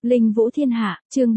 Linh Vũ Thiên Hạ, chương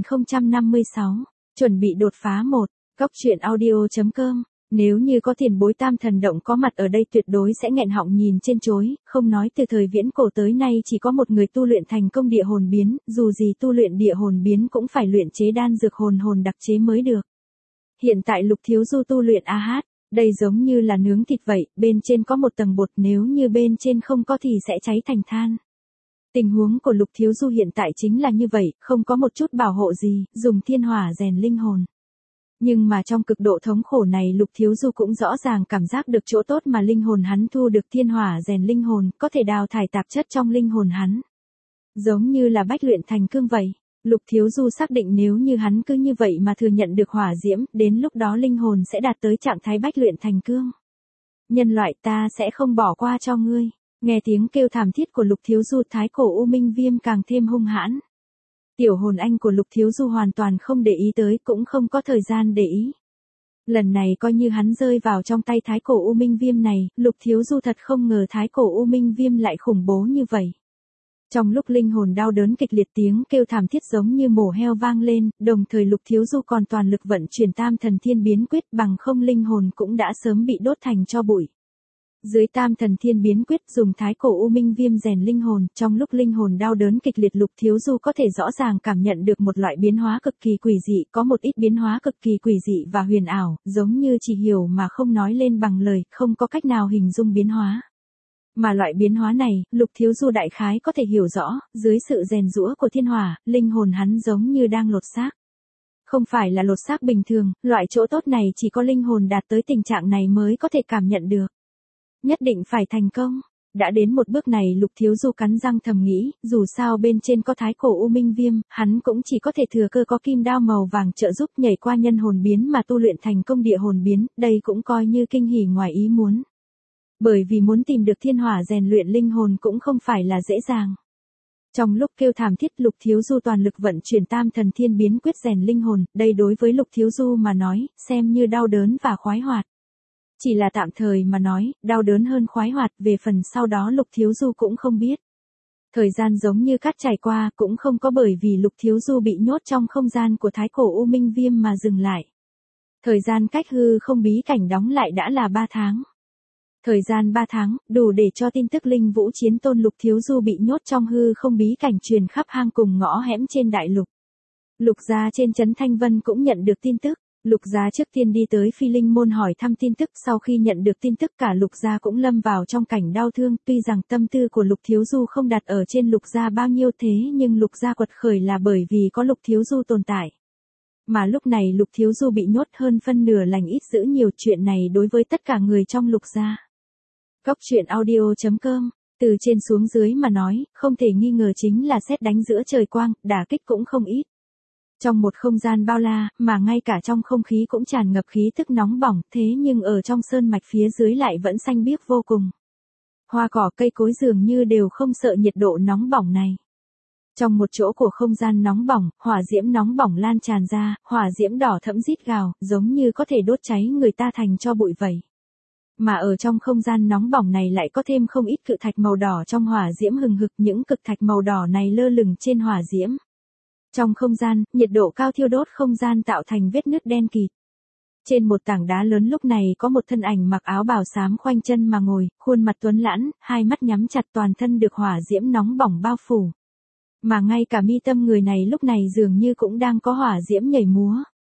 3056, chuẩn bị đột phá 1, Góc truyện audio.com. Nếu như có tiền bối tam thần động có mặt ở đây tuyệt đối sẽ nghẹn họng nhìn trên chối, không nói từ thời viễn cổ tới nay chỉ có một người tu luyện thành công địa hồn biến, dù gì tu luyện địa hồn biến cũng phải luyện chế đan dược hồn đặc chế mới được. Hiện tại Lục Thiếu Du tu luyện AH, đây giống như là nướng thịt vậy, bên trên có một tầng bột, nếu như bên trên không có thì sẽ cháy thành than. Tình huống của Lục Thiếu Du hiện tại chính là như vậy, không có một chút bảo hộ gì, dùng thiên hỏa rèn linh hồn. Nhưng mà trong cực độ thống khổ này Lục Thiếu Du cũng rõ ràng cảm giác được chỗ tốt mà linh hồn hắn thu được, thiên hỏa rèn linh hồn, có thể đào thải tạp chất trong linh hồn hắn. Giống như là bách luyện thành cương vậy. Lục Thiếu Du xác định nếu như hắn cứ như vậy mà thừa nhận được hỏa diễm, đến lúc đó linh hồn sẽ đạt tới trạng thái bách luyện thành cương. Nhân loại, ta sẽ không bỏ qua cho ngươi. Nghe tiếng kêu thảm thiết của Lục Thiếu Du, thái cổ U Minh Viêm càng thêm hung hãn. Tiểu hồn anh của Lục Thiếu Du hoàn toàn không để ý tới, cũng không có thời gian để ý. Lần này coi như hắn rơi vào trong tay thái cổ U Minh Viêm này, Lục Thiếu Du thật không ngờ thái cổ U Minh Viêm lại khủng bố như vậy. Trong lúc linh hồn đau đớn kịch liệt, tiếng kêu thảm thiết giống như mổ heo vang lên, đồng thời Lục Thiếu Du còn toàn lực vận chuyển Tam Thần Thiên Biến Quyết, bằng không linh hồn cũng đã sớm bị đốt thành tro bụi. Dưới Tam Thần Thiên Biến Quyết dùng thái cổ U Minh Viêm rèn linh hồn, trong lúc linh hồn đau đớn kịch liệt Lục Thiếu Du có thể rõ ràng cảm nhận được một loại biến hóa cực kỳ quỷ dị, có một ít biến hóa cực kỳ quỷ dị và huyền ảo, giống như chỉ hiểu mà không nói lên bằng lời, không có cách nào hình dung biến hóa. Mà loại biến hóa này, Lục Thiếu Du đại khái có thể hiểu rõ, dưới sự rèn giũa của thiên hỏa, linh hồn hắn giống như đang lột xác. Không phải là lột xác bình thường, loại chỗ tốt này chỉ có linh hồn đạt tới tình trạng này mới có thể cảm nhận được. Nhất định phải thành công. Đã đến một bước này Lục Thiếu Du cắn răng thầm nghĩ, dù sao bên trên có thái cổ U Minh Viêm, hắn cũng chỉ có thể thừa cơ có kim đao màu vàng trợ giúp nhảy qua nhân hồn biến mà tu luyện thành công địa hồn biến, đây cũng coi như kinh hỉ ngoài ý muốn. Bởi vì muốn tìm được thiên hỏa rèn luyện linh hồn cũng không phải là dễ dàng. Trong lúc kêu thảm thiết Lục Thiếu Du toàn lực vận chuyển Tam Thần Thiên Biến Quyết rèn linh hồn, đây đối với Lục Thiếu Du mà nói, xem như đau đớn và khoái hoạt. Chỉ là tạm thời mà nói, đau đớn hơn khoái hoạt, về phần sau đó Lục Thiếu Du cũng không biết. Thời gian giống như cát trải qua, cũng không có bởi vì Lục Thiếu Du bị nhốt trong không gian của thái cổ U Minh Viêm mà dừng lại. Thời gian cách hư không bí cảnh đóng lại đã là 3 tháng. Thời gian 3 tháng, đủ để cho tin tức Linh Vũ Chiến Tôn Lục Thiếu Du bị nhốt trong hư không bí cảnh truyền khắp hang cùng ngõ hẻm trên đại lục. Lục gia trên trấn Thanh Vân cũng nhận được tin tức. Lục gia trước tiên đi tới Phi Linh môn hỏi thăm tin tức, sau khi nhận được tin tức cả Lục gia cũng lâm vào trong cảnh đau thương, tuy rằng tâm tư của Lục Thiếu Du không đặt ở trên Lục gia bao nhiêu thế nhưng Lục gia quật khởi là bởi vì có Lục Thiếu Du tồn tại. Mà lúc này Lục Thiếu Du bị nhốt hơn phân nửa lành ít dữ nhiều, chuyện này đối với tất cả người trong Lục gia. Góc truyện audio.com, từ trên xuống dưới mà nói, không thể nghi ngờ chính là sét đánh giữa trời quang, đả kích cũng không ít. Trong một không gian bao la, mà ngay cả trong không khí cũng tràn ngập khí tức nóng bỏng, thế nhưng ở trong sơn mạch phía dưới lại vẫn xanh biếc vô cùng. Hoa cỏ cây cối dường như đều không sợ nhiệt độ nóng bỏng này. Trong một chỗ của không gian nóng bỏng, hỏa diễm nóng bỏng lan tràn ra, hỏa diễm đỏ thẫm rít gào, giống như có thể đốt cháy người ta thành tro bụi vậy. Mà ở trong không gian nóng bỏng này lại có thêm không ít cự thạch màu đỏ trong hỏa diễm hừng hực, những cực thạch màu đỏ này lơ lửng trên hỏa diễm. Trong không gian, nhiệt độ cao thiêu đốt không gian tạo thành vết nứt đen kịt. Trên một tảng đá lớn lúc này có một thân ảnh mặc áo bào xám khoanh chân mà ngồi, khuôn mặt tuấn lãng, hai mắt nhắm chặt, toàn thân được hỏa diễm nóng bỏng bao phủ. Mà ngay cả mi tâm người này lúc này dường như cũng đang có hỏa diễm nhảy múa.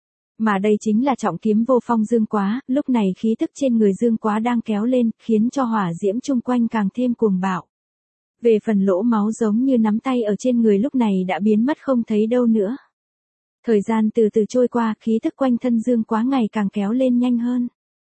Mà đây chính là trọng kiếm vô phong Dương Quá, lúc này khí tức trên người Dương Quá đang kéo lên, khiến cho hỏa diễm chung quanh càng thêm cuồng bạo. Về phần lỗ máu giống như nắm tay ở trên người lúc này đã biến mất không thấy đâu nữa. Thời gian từ từ trôi qua, khí tức quanh thân Dương Quá ngày càng kéo lên nhanh hơn.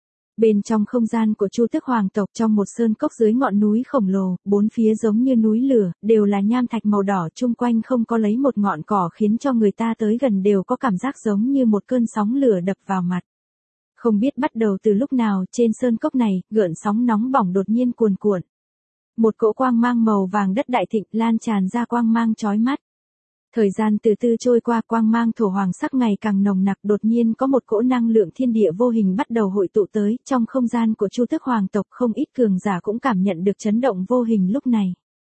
Bên trong không gian của Chu Tước Hoàng tộc, trong một sơn cốc dưới ngọn núi khổng lồ, bốn phía giống như núi lửa, đều là nham thạch màu đỏ, chung quanh không có lấy một ngọn cỏ, khiến cho người ta tới gần đều có cảm giác giống như một cơn sóng lửa đập vào mặt. Không biết bắt đầu từ lúc nào, trên sơn cốc này, gợn sóng nóng bỏng đột nhiên cuồn cuộn. Một cỗ quang mang màu vàng đất đại thịnh lan tràn ra, quang mang chói mắt. Thời gian từ từ trôi qua, quang mang thổ hoàng sắc ngày càng nồng nặc, đột nhiên có một cỗ năng lượng thiên địa vô hình bắt đầu hội tụ tới, trong không gian của Chu Tước Hoàng tộc không ít cường giả cũng cảm nhận được chấn động vô hình lúc này.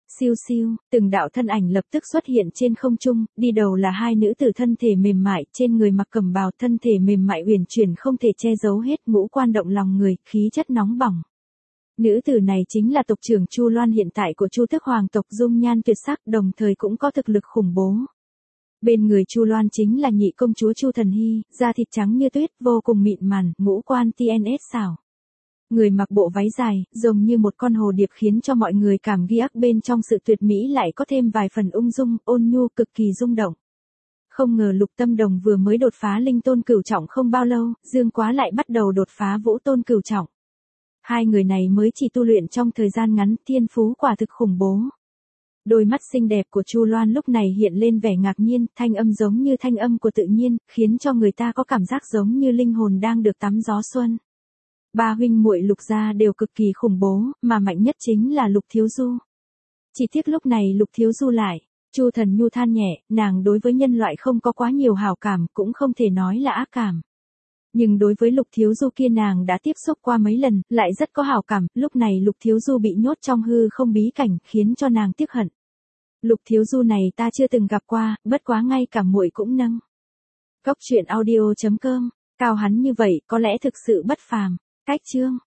Siêu siêu, từng đạo thân ảnh lập tức xuất hiện trên không trung, đi đầu là hai nữ tử thân thể mềm mại, trên người mặc cẩm bào, thân thể mềm mại uyển chuyển không thể che giấu hết, ngũ quan động lòng người, khí chất nóng bỏng. Nữ tử này chính là tộc trưởng Chu Loan hiện tại của Chu Tước Hoàng tộc, dung nhan tuyệt sắc, đồng thời cũng có thực lực khủng bố. Bên người Chu Loan chính là nhị công chúa Chu Thần Hy, da thịt trắng như tuyết, vô cùng mịn màng, ngũ quan TNS xảo. Người mặc bộ váy dài, giống như một con hồ điệp khiến cho mọi người cảm ghi ác, bên trong sự tuyệt mỹ lại có thêm vài phần ung dung, ôn nhu, cực kỳ rung động. Không ngờ Lục Tâm Đồng vừa mới đột phá linh tôn cửu trọng không bao lâu, Dương Quá lại bắt đầu đột phá vũ tôn cửu trọng. Hai người này mới chỉ tu luyện trong thời gian ngắn, thiên phú quả thực khủng bố. Đôi mắt xinh đẹp của Chu Loan lúc này hiện lên vẻ ngạc nhiên, thanh âm giống như thanh âm của tự nhiên, khiến cho người ta có cảm giác giống như linh hồn đang được tắm gió xuân. Ba huynh muội Lục gia đều cực kỳ khủng bố, mà mạnh nhất chính là Lục Thiếu Du. Chỉ tiếc lúc này Lục Thiếu Du lại, Chu Thần Nhu than nhẹ, nàng đối với nhân loại không có quá nhiều hảo cảm, cũng không thể nói là ác cảm. Nhưng đối với Lục Thiếu Du kia nàng đã tiếp xúc qua mấy lần, lại rất có hảo cảm, lúc này Lục Thiếu Du bị nhốt trong hư không bí cảnh, khiến cho nàng tiếc hận. Lục Thiếu Du này ta chưa từng gặp qua, bất quá ngay cả muội cũng nâng. Góc truyện audio.com, cao hắn như vậy, có lẽ thực sự bất phàm. Cách chương